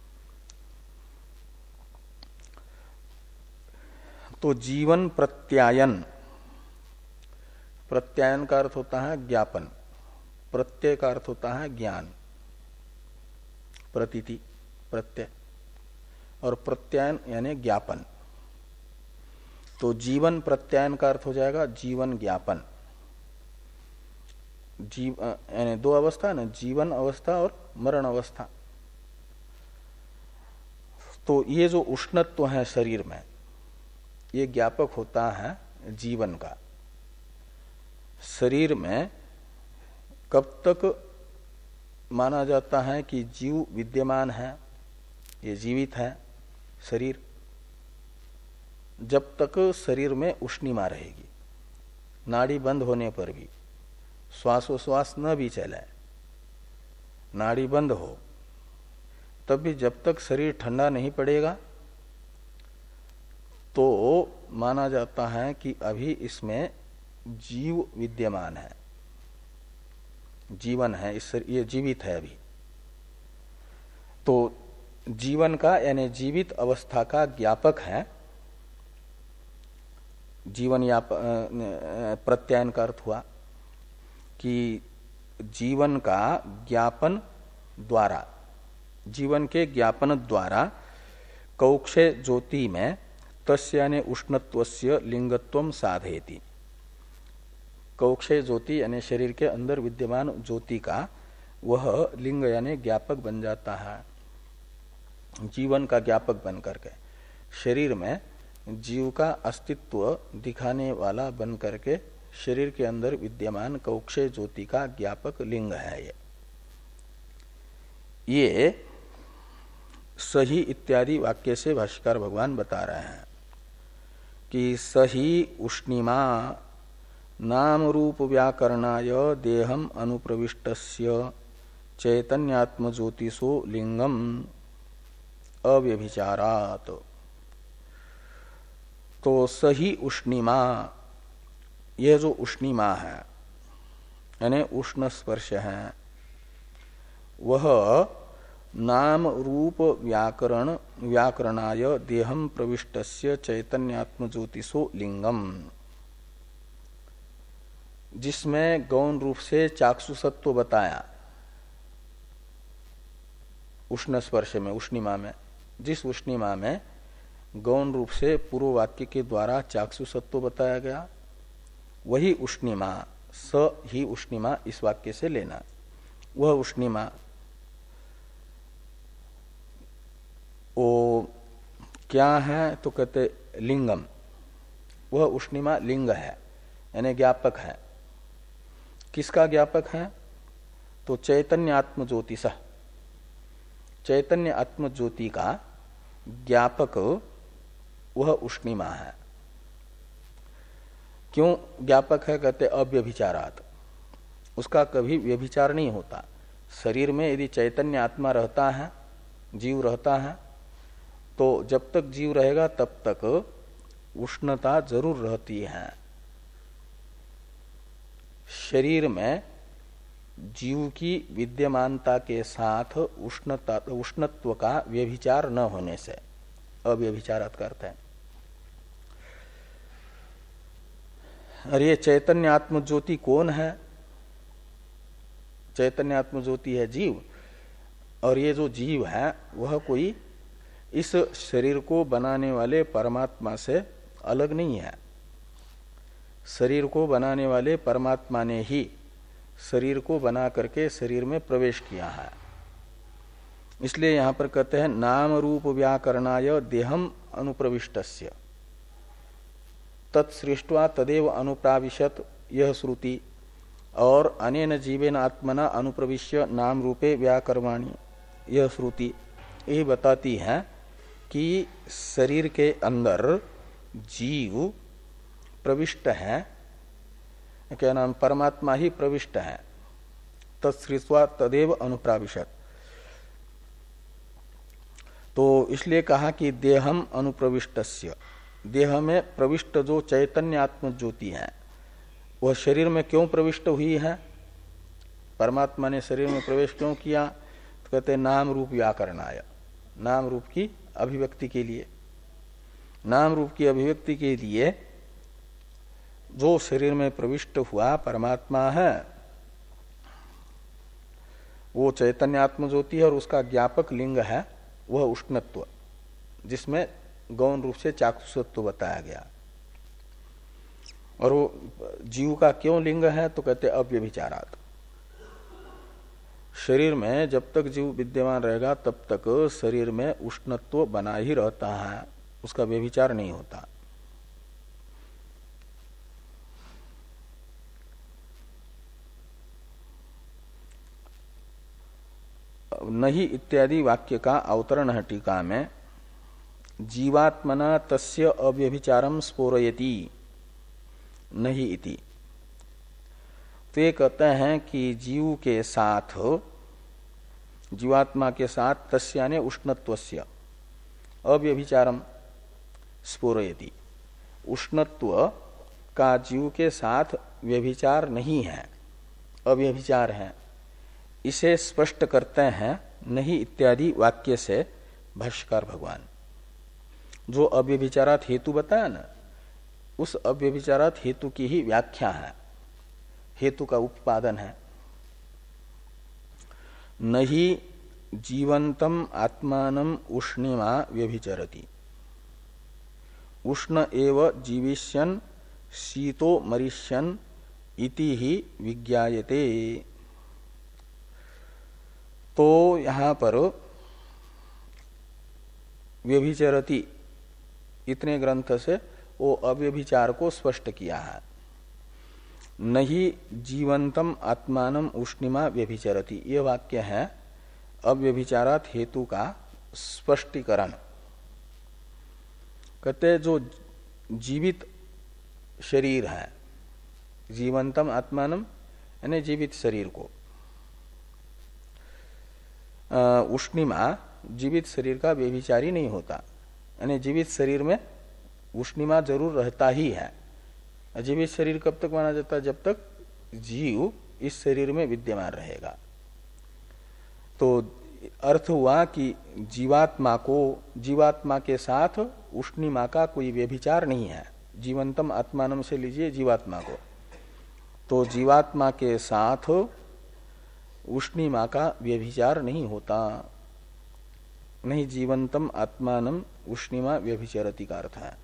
तो जीवन प्रत्यायन, प्रत्यायन का अर्थ होता है ज्ञापन, प्रत्यय का अर्थ होता है ज्ञान, प्रतीति प्रत्यय, और प्रत्यायन यानी ज्ञापन। तो जीवन प्रत्यायन का अर्थ हो जाएगा जीवन ज्ञापन। जीव यानी दो अवस्था ना, जीवन अवस्था और मरण अवस्था। तो ये जो उष्णत्व है शरीर में, ये ज्ञापक होता है जीवन का। शरीर में कब तक माना जाता है कि जीव विद्यमान है, ये जीवित है शरीर? जब तक शरीर में उष्णिमा रहेगी, नाड़ी बंद होने पर भी, श्वासोश्वास न भी चले, नाड़ी बंद हो, तब भी जब तक शरीर ठंडा नहीं पड़ेगा तो माना जाता है कि अभी इसमें जीव विद्यमान है, जीवन है, इस ये जीवित है अभी। तो जीवन का यानी जीवित अवस्था का ज्ञापक है जीवन, या प्रत्यायन का अर्थ हुआ कि जीवन का ज्ञापन द्वारा, जीवन के ज्ञापन द्वारा कौक्षे ज्योति में तस्य यानी उष्णत्वस्य लिंगत्वम साधयति। कौक्षे ज्योति यानी शरीर के अंदर विद्यमान ज्योति का वह लिंग यानी ज्ञापक बन जाता है, जीवन का ज्ञापक बन करके शरीर में जीव का अस्तित्व दिखाने वाला बन करके शरीर के अंदर विद्यमान कौक्षे ज्योति का ज्ञापक लिंग है ये। ये सही इत्यादि वाक्य से भाष्यकार भगवान बता रहे हैं कि सही उष्णिमा नाम रूप व्याकरणाय देहम अनुप्रविष्टस्य चैतन्यात्म ज्योतिषो लिंगम अव्यभिचारात्। तो सही उष्णिमा, यह जो उष्णिमा है यानी उष्ण स्पर्श है, वह नाम रूप व्याकरण व्याकरणाय देहम प्रविष्टस्य चैतन्यात्म ज्योतिषो लिंगम, जिसमें गौण रूप से चाक्षुसत्व बताया उष्ण स्पर्श में, उष्णिमा में, जिस उष्णिमा में गौण रूप से पूर्व वाक्य के द्वारा चाक्षुसत्व बताया गया, वही उष्णिमा, स ही उष्णिमा इस वाक्य से लेना। वह उष्णिमा वो क्या है तो कहते लिंगम, वह उष्णिमा लिंग है यानी ज्ञापक है। किसका ज्ञापक है तो चैतन्य आत्म ज्योतिष, चैतन्य आत्म ज्योति का ज्ञापक वह उष्णिमा है। क्यों ज्ञापक है कहते अव्यभिचारात्, उसका कभी व्यभिचार नहीं होता। शरीर में यदि चैतन्य आत्मा रहता है, जीव रहता है, तो जब तक जीव रहेगा तब तक उष्णता जरूर रहती है। शरीर में जीव की विद्यमानता के साथ उष्णता उष्णत्व का व्यभिचार न होने से अव्यभिचारात् करते हैं। और ये चैतन्य आत्म ज्योति कौन है? चैतन्य आत्म ज्योति है जीव, और ये जो जीव है वह कोई इस शरीर को बनाने वाले परमात्मा से अलग नहीं है। शरीर को बनाने वाले परमात्मा ने ही शरीर को बना करके शरीर में प्रवेश किया है। इसलिए यहां पर कहते हैं नाम रूप व्याकरणाय देहम अनुप्रविष्टस्य तत्सृष्ट्वा तदेव अनुप्राविशत यह श्रुति, और अनेन जीवेन आत्मना अनुप्रविश्य नाम रूपे व्याकरवाणी यह श्रुति ये बताती है कि शरीर के अंदर जीव प्रविष्ट है, क्या नाम परमात्मा ही प्रविष्ट है। तत्सृष्ट्वा तदेव अनुप्राविशत, तो इसलिए कहा कि देहम अनुप्रविष्टस्य, देह में प्रविष्ट जो चैतन्य आत्म ज्योति है वह शरीर में क्यों प्रविष्ट हुई है? परमात्मा ने शरीर में प्रवेश क्यों किया? तो कहते हैं नाम रूप व्याकरणाय, नाम रूप की अभिव्यक्ति के लिए। नाम रूप की अभिव्यक्ति के लिए जो शरीर में प्रविष्ट हुआ परमात्मा है वो चैतन्यात्म ज्योति है, और उसका ज्ञापक लिंग है वह उष्णत्व, जिसमें गौण रूप से चाक्षुसत्व बताया गया। और वो जीव का क्यों लिंग है तो कहते अव्यभिचारात्, शरीर में जब तक जीव विद्यमान रहेगा तब तक शरीर में उष्णत्व बना ही रहता है, उसका व्यभिचार नहीं होता। नहीं इत्यादि वाक्य का अवतरण है टीका में, जीवात्मना तस्य अव्यभिचारम स्फोरयति नहीं इति। तो ये कहते हैं कि जीव के साथ, जीवात्मा के साथ तस्य यानी उष्णत्वस्य अव्यभिचारम स्फोरयति, उष्णत्व का जीव के साथ व्यभिचार नहीं है, अव्यभिचार है, इसे स्पष्ट करते हैं नहीं इत्यादि वाक्य से भाष्यकार भगवान। जो अव्यभिचारात हेतु बताया ना, उस अव्यभिचारात हेतु की ही व्याख्या है, हेतु का उपादन है। नहीं जीवंतम आत्मानम उष्णिमा व्यभिचरति, उष्ण एव जीविष्यन शीतो मरिष्यन इति ही विज्ञायते। तो यहां पर व्यभिचरति इतने ग्रंथ से वो अव्यभिचार को स्पष्ट किया है। नहीं जीवंतम आत्मानम उष्णिमा व्यभिचरति, ये वाक्य है अव्यभिचारात हेतु का स्पष्टीकरण। कहते जो जीवित शरीर है, जीवंतम आत्मानम यानी जीवित शरीर को, उष्णिमा जीवित शरीर का व्यभिचारी नहीं होता, यानी जीवित शरीर में उष्णिमा जरूर रहता ही है। जीवित शरीर कब तक माना जाता है? जब तक जीव इस शरीर में विद्यमान रहेगा। तो अर्थ हुआ कि जीवात्मा को, जीवात्मा के साथ उष्णिमा का कोई व्यभिचार नहीं है। जीवंतम आत्मानम से लीजिए जीवात्मा को, तो जीवात्मा के साथ उष्णिमा का व्यभिचार नहीं होता। नहीं जीवंतम आत्मानम उष्णिमा व्यभिचरति का अर्थ है।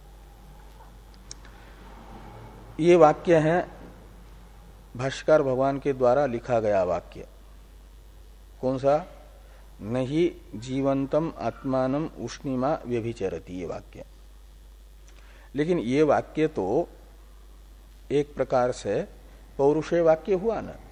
ये वाक्य है भाष्यकार भगवान के द्वारा लिखा गया वाक्य। कौन सा? नहीं जीवंतम आत्मानम उष्णिमा व्यभिचरति, ये वाक्य। लेकिन ये वाक्य तो एक प्रकार से पौरुषेय वाक्य हुआ ना।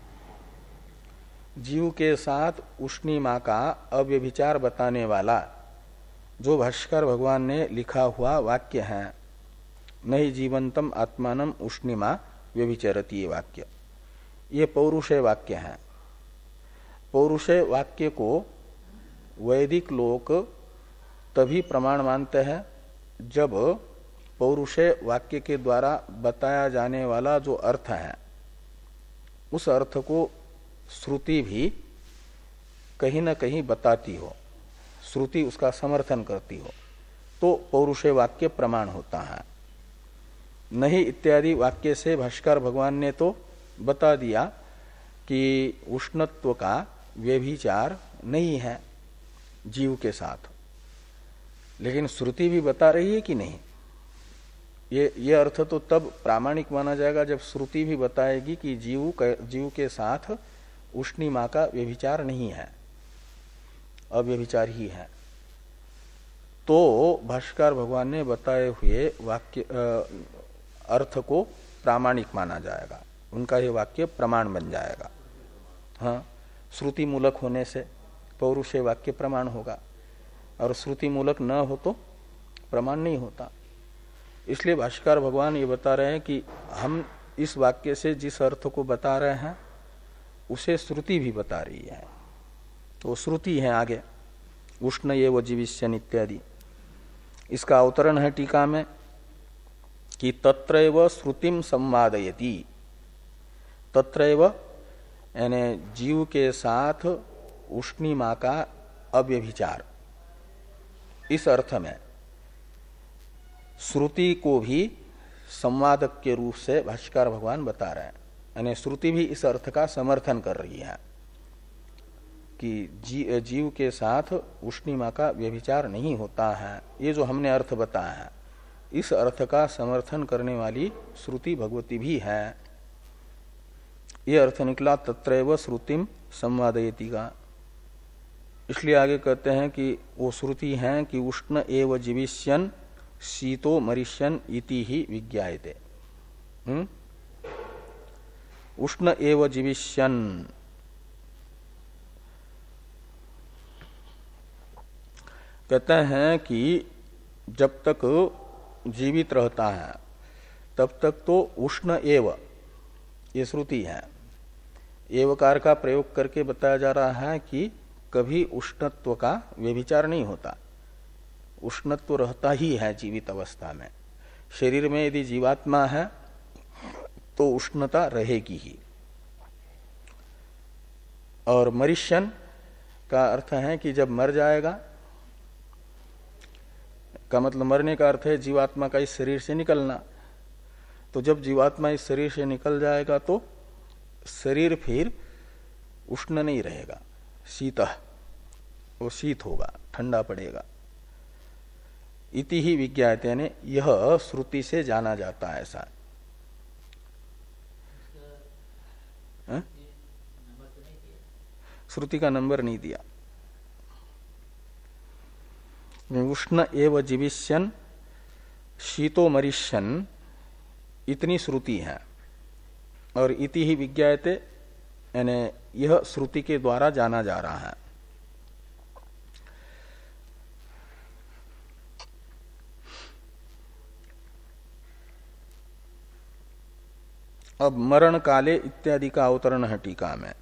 जीव के साथ उष्णिमा का अव्यभिचार बताने वाला जो भाष्यकार भगवान ने लिखा हुआ वाक्य है, नहीं जीवंतम आत्मानम उष्णिमा व्यभिचरति, ये वाक्य, ये पौरुषेय वाक्य है। पौरुषेय वाक्य को वैदिक लोग तभी प्रमाण मानते हैं जब पौरुषेय वाक्य के द्वारा बताया जाने वाला जो अर्थ है, उस अर्थ को श्रुति भी कहीं न कहीं बताती हो, श्रुति उसका समर्थन करती हो, तो पौरुषेय वाक्य प्रमाण होता है। नहीं इत्यादि वाक्य से भाष्यकार भगवान ने तो बता दिया कि उष्णत्व का व्यभिचार नहीं है जीव के साथ, लेकिन श्रुति भी बता रही है कि नहीं। ये ये अर्थ तो तब प्रामाणिक माना जाएगा जब श्रुति भी बताएगी कि जीव जीव के साथ उष्णिमा का व्यभिचार नहीं है, अव्यभिचार ही है। तो भाष्यकार भगवान ने बताए हुए वाक्य अर्थ को प्रामाणिक माना जाएगा, उनका ये वाक्य प्रमाण बन जाएगा। हाँ, श्रुति मूलक होने से पौरुषेय वाक्य प्रमाण होगा, और श्रुति मूलक न हो तो प्रमाण नहीं होता। इसलिए भाष्यकार भगवान ये बता रहे हैं कि हम इस वाक्य से जिस अर्थ को बता रहे हैं उसे श्रुति भी बता रही है। तो श्रुति है आगे, उष्ण ये व जीविष्यन इत्यादि। इसका अवतरण है टीका में कि तत्रैव श्रुतिम संवादयति, तत्रैव यानी जीव के साथ उष्णिमा का अव्यभिचार, इस अर्थ में श्रुति को भी संवादक के रूप से भाष्यकार भगवान बता रहे हैं। यानी श्रुति भी इस अर्थ का समर्थन कर रही है कि जी, जीव के साथ उष्णिमा का व्यभिचार नहीं होता है। ये जो हमने अर्थ बताया है, इस अर्थ का समर्थन करने वाली श्रुति भगवती भी है। ये अर्थ निकला तत्रैव श्रुतिम संवादयति का। इसलिए आगे कहते हैं कि वो श्रुति है कि उष्ण एव जीविष्यन शीतो मरिष्यन इति ही विज्ञायते। हम्म उष्ण एव जीविष्यन, कहते हैं कि जब तक जीवित रहता है तब तक तो उष्ण एव, ये श्रुति है। एवकार का प्रयोग करके बताया जा रहा है कि कभी उष्णत्व का व्यभिचार नहीं होता, उष्णत्व रहता ही है जीवित अवस्था में। शरीर में यदि जीवात्मा है तो उष्णता रहेगी ही। और मरीष्यन का अर्थ है कि जब मर जाएगा, का मतलब मरने का अर्थ है जीवात्मा का इस शरीर से निकलना। तो जब जीवात्मा इस शरीर से निकल जाएगा तो शरीर फिर उष्ण नहीं रहेगा, शीतः, वो शीत होगा, ठंडा पड़ेगा। इति ही विज्ञायते, यानी यह श्रुति से जाना जाता है ऐसा। है? श्रुति का नंबर नहीं दिया। उष्ण एव जीविष्यन शीतो मरिष्यन, इतनी श्रुति है। और इति ही विज्ञायते, यानी यह श्रुति के द्वारा जाना जा रहा है। अब मरण काले इत्यादि का अवतरण है टीका में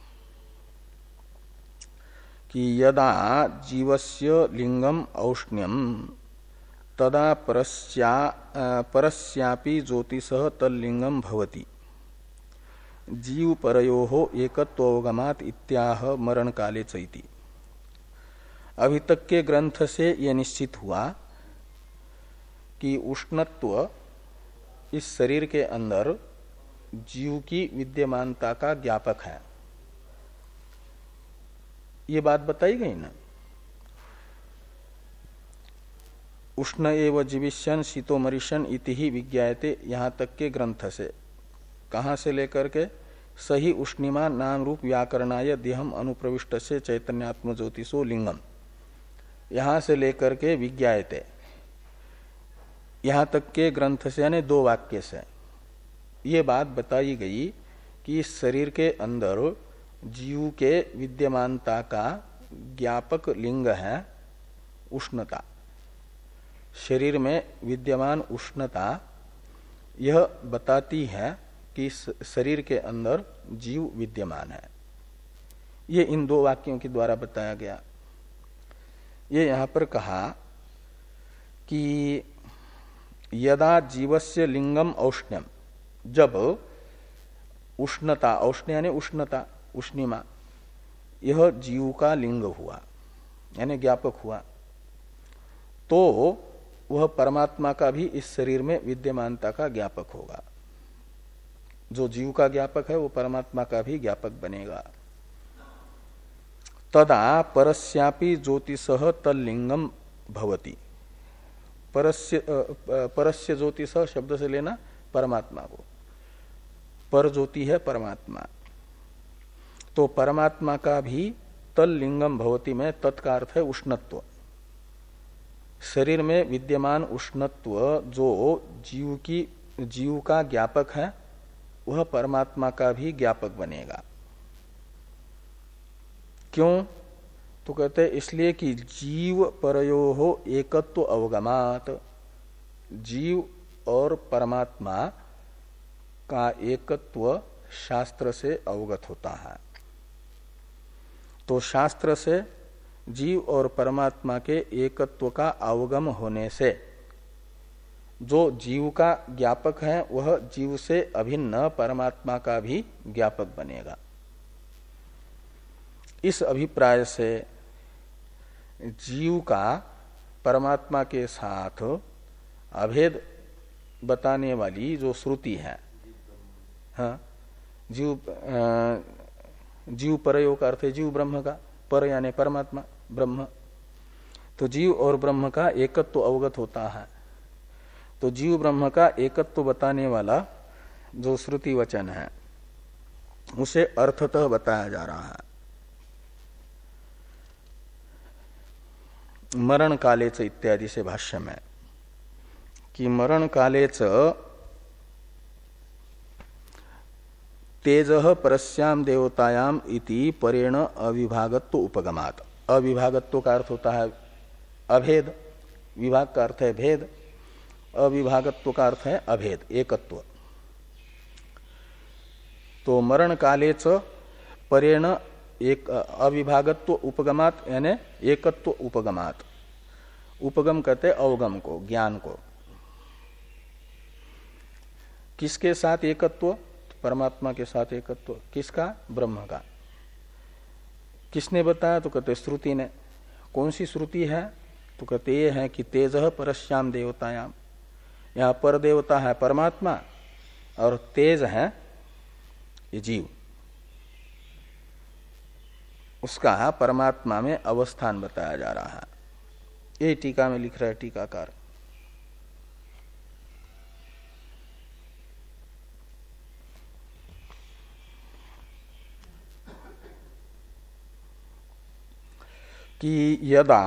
कि यदा जीवस्य लिंगम औष्ण्यम तदा परस्या परस्यापि ज्योतिषः तल्लिंगम भवति जीव परयोः एकत्वोगमात् इत्याह मरण काले चैति। अभी तक के ग्रंथ से यह निश्चित हुआ कि उष्णत्व इस शरीर के अंदर जीव की विद्यमानता का ज्ञापक है। ये बात बताई गई ना। उष्ण एव जीविष्यन शीतो मरीष्यन इति ही विज्ञायते, यहां तक के ग्रंथ से। कहां से लेकर के? सही उष्णिमा नाम रूप व्याकरणाय देहम अनुप्रविष्ट से चैतन्यात्म ज्योतिषो लिंगम, यहां से लेकर के विज्ञायते, यहां तक के ग्रंथ से, यानी दो वाक्य से ये बात बताई गई कि इस शरीर के अंदर जीव के विद्यमानता का ज्ञापक लिंग है उष्णता। शरीर में विद्यमान उष्णता यह बताती है कि इस शरीर के अंदर जीव विद्यमान है। ये इन दो वाक्यों के द्वारा बताया गया। ये यहां पर कहा कि यदा जीवस्य लिंगम औष्ण्यम, जब उष्णता, औष्ण्य यानी उष्णता, उष्णिमा, यह जीव का लिंग हुआ यानी ज्ञापक हुआ, तो वह परमात्मा का भी इस शरीर में विद्यमानता का ज्ञापक होगा। जो जीव का ज्ञापक है वो परमात्मा का भी ज्ञापक बनेगा। तदा परस्यापि ज्योतिषः तल्लिंगम भवति। परस्य परस्य ज्योतिषः शब्द से लेना परमात्मा को, पर ज्योति है परमात्मा, तो परमात्मा का भी तल्लिंगम भवति में तत्का अर्थ है उष्णत्व। शरीर में विद्यमान उष्णत्व जो जीव की जीव का ज्ञापक है वह परमात्मा का भी ज्ञापक बनेगा। क्यों? तो कहते हैं इसलिए कि जीव परयोः एकत्व अवगमात, जीव और परमात्मा का एकत्व शास्त्र से अवगत होता है। तो शास्त्र से जीव और परमात्मा के एकत्व का अवगम होने से जो जीव का ज्ञापक है वह जीव से अभिन्न परमात्मा का भी ज्ञापक बनेगा। इस अभिप्राय से जीव का परमात्मा के साथ अभेद बताने वाली जो श्रुति है, हाँ, जीव जीव परयोग का अर्थ है जीव ब्रह्म का, पर यानी परमात्मा ब्रह्म, तो जीव और ब्रह्म का एकत्व अवगत होता है। तो जीव ब्रह्म का एकत्व बताने वाला जो श्रुति वचन है उसे अर्थतः बताया जा रहा है। मरण कालेच इत्यादि से भाष्य में कि मरण कालेच तेजः परस्याम देवतायाम इति परेण अविभागत्व उपगमात। अविभागत्व का अर्थ होता है अभेद, विभाग का अर्थ है भेद, अविभागत्व का अर्थ है अभेद, एकत्व। तो मरण काले च परेण एक अविभागत्व उपगमात यानी एकत्व उपगमात। उपगम कहते अवगम को, ज्ञान को। किसके साथ एकत्व? परमात्मा के साथ एकत्व। किसका? ब्रह्म का। किसने बताया? तो कहते श्रुति ने। कौन सी श्रुति है? तो कहते ये है कि तेजः परस्याम देवतायाम, यहाँ पर देवता है परमात्मा और तेज है ये जीव, उसका परमात्मा में अवस्थान बताया जा रहा है। ये टीका में लिख रहा है टीकाकार। कि यदा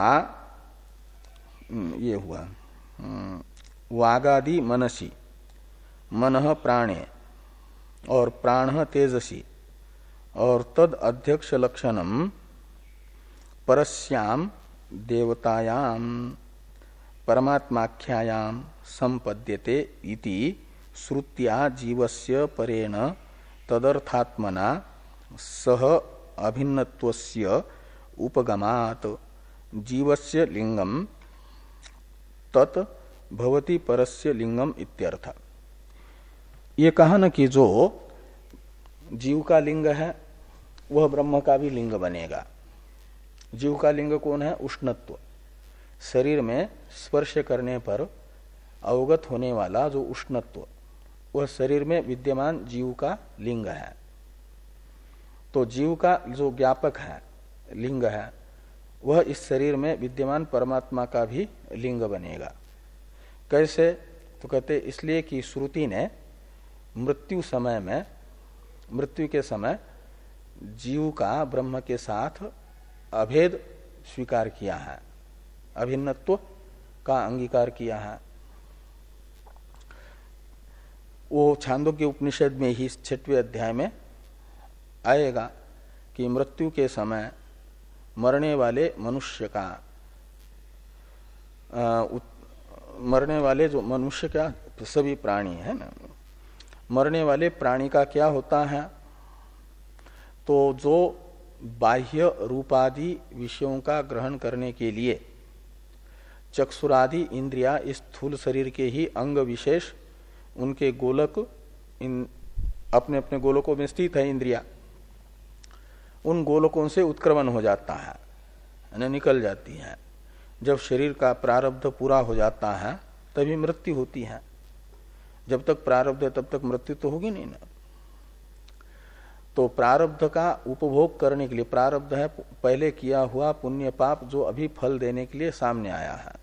ये हुआ वागादि मनसी, मनः प्राणे और प्राण तेजसी और तद अध्यक्ष लक्षणम परस्याम देवतायाम परमात्माख्यायाम संपद्यते इति श्रुत्या जीवस्य परेण तदर्थात्मना सह अभिन्नत्वस्य उपगमात जीवस्य लिंगम तत् भवति परस्य लिंगम इत्यर्थ। ये कहा न कि जो जीव का लिंग है वह ब्रह्म का भी लिंग बनेगा। जीव का लिंग कौन है? उष्णत्व। शरीर में स्पर्श करने पर अवगत होने वाला जो उष्णत्व, वह शरीर में विद्यमान जीव का लिंग है। तो जीव का जो ज्ञापक है, लिंग है, वह इस शरीर में विद्यमान परमात्मा का भी लिंग बनेगा। कैसे? तो कहते इसलिए कि श्रुति ने मृत्यु समय में, मृत्यु के समय जीव का ब्रह्म के साथ अभेद स्वीकार किया है, अभिन्नत्व का अंगीकार किया है। वो छांदोग्य उपनिषद में ही छठवें अध्याय में आएगा कि मृत्यु के समय मरने वाले मनुष्य का आ, उत, मरने वाले जो मनुष्य का सभी प्राणी है ना, मरने वाले प्राणी का क्या होता है? तो जो बाह्य रूपादि विषयों का ग्रहण करने के लिए चक्षुरादि इंद्रिया इस स्थूल शरीर के ही अंग विशेष, उनके गोलक, इन अपने अपने गोलकों में स्थित है इंद्रिया, उन गोलकों से उत्क्रमण हो जाता है, यानी निकल जाती है। जब शरीर का प्रारब्ध पूरा हो जाता है तभी मृत्यु होती है। जब तक प्रारब्ध है तब तक मृत्यु तो होगी नहीं ना। तो प्रारब्ध का उपभोग करने के लिए, प्रारब्ध है पहले किया हुआ पुण्य पाप जो अभी फल देने के लिए सामने आया है,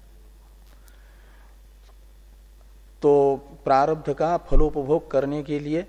तो प्रारब्ध का फलोपभोग करने के लिए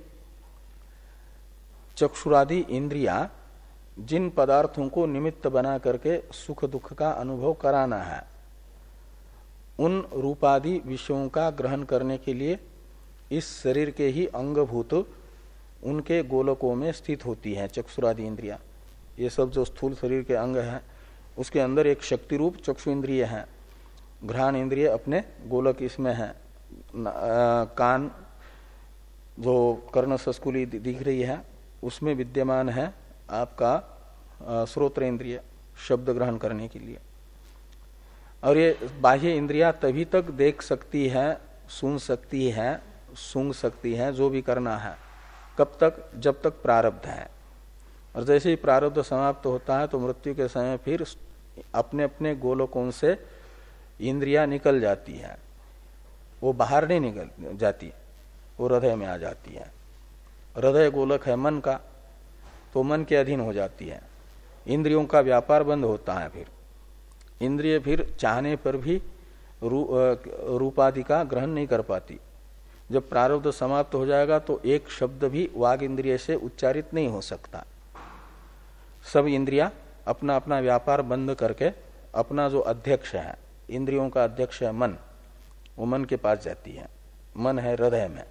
चक्षुरादि इंद्रिया जिन पदार्थों को निमित्त बना करके सुख दुख का अनुभव कराना है, उन रूपादि विषयों का ग्रहण करने के लिए इस शरीर के ही अंगभूत उनके गोलकों में स्थित होती है चक्षुरादि इंद्रिया। ये सब जो स्थूल शरीर के अंग हैं उसके अंदर एक शक्ति रूप चक्षु इंद्रिय है, घ्राण इंद्रिय अपने गोलक इसमें है, कान जो कर्ण सस्कुली दिख रही है उसमें विद्यमान है आपका श्रोत्र इंद्रिय, शब्द ग्रहण करने के लिए। और ये बाह्य इंद्रिया तभी तक देख सकती है, सुन सकती है, सूंघ सकती है, जो भी करना है। कब तक? जब तक प्रारब्ध है। और जैसे ही प्रारब्ध समाप्त होता है तो मृत्यु के समय फिर अपने अपने गोलकों से इंद्रिया निकल जाती है। वो बाहर नहीं निकल जाती, वो हृदय में आ जाती है। हृदय गोलक है मन का, तो मन के अधीन हो जाती है। इंद्रियों का व्यापार बंद होता है। फिर इंद्रिय फिर चाहने पर भी रू, रूपादि का ग्रहण नहीं कर पाती। जब प्रारब्ध समाप्त हो जाएगा तो एक शब्द भी वाग इंद्रिय से उच्चारित नहीं हो सकता। सब इंद्रिया अपना अपना व्यापार बंद करके अपना जो अध्यक्ष है, इंद्रियों का अध्यक्ष है मन, वो मन के पास जाती है। मन है हृदय में।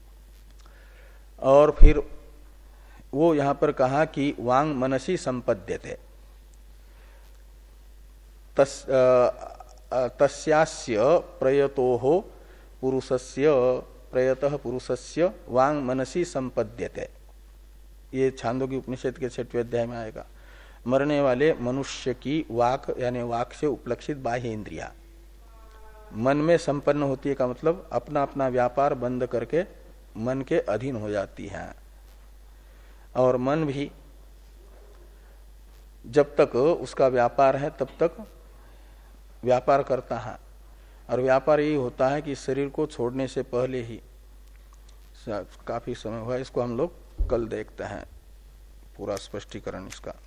और फिर वो यहां पर कहा कि वांग मनसी संपद्यते, तस तस्यास्य प्रयतोः पुरुषस्य प्रयतः पुरुषस्य वांग मनसी संपद्यते। ये छांदोग्य उपनिषद के छठवें अध्याय में आएगा। मरने वाले मनुष्य की वाक यानी वाक से उपलक्षित बाह्य इंद्रिया मन में संपन्न होती है का मतलब अपना अपना व्यापार बंद करके मन के अधीन हो जाती है। और मन भी जब तक उसका व्यापार है तब तक व्यापार करता है, और व्यापार यही होता है कि शरीर को छोड़ने से पहले ही। काफी समय हुआ, इसको हम लोग कल देखते हैं पूरा स्पष्टीकरण इसका।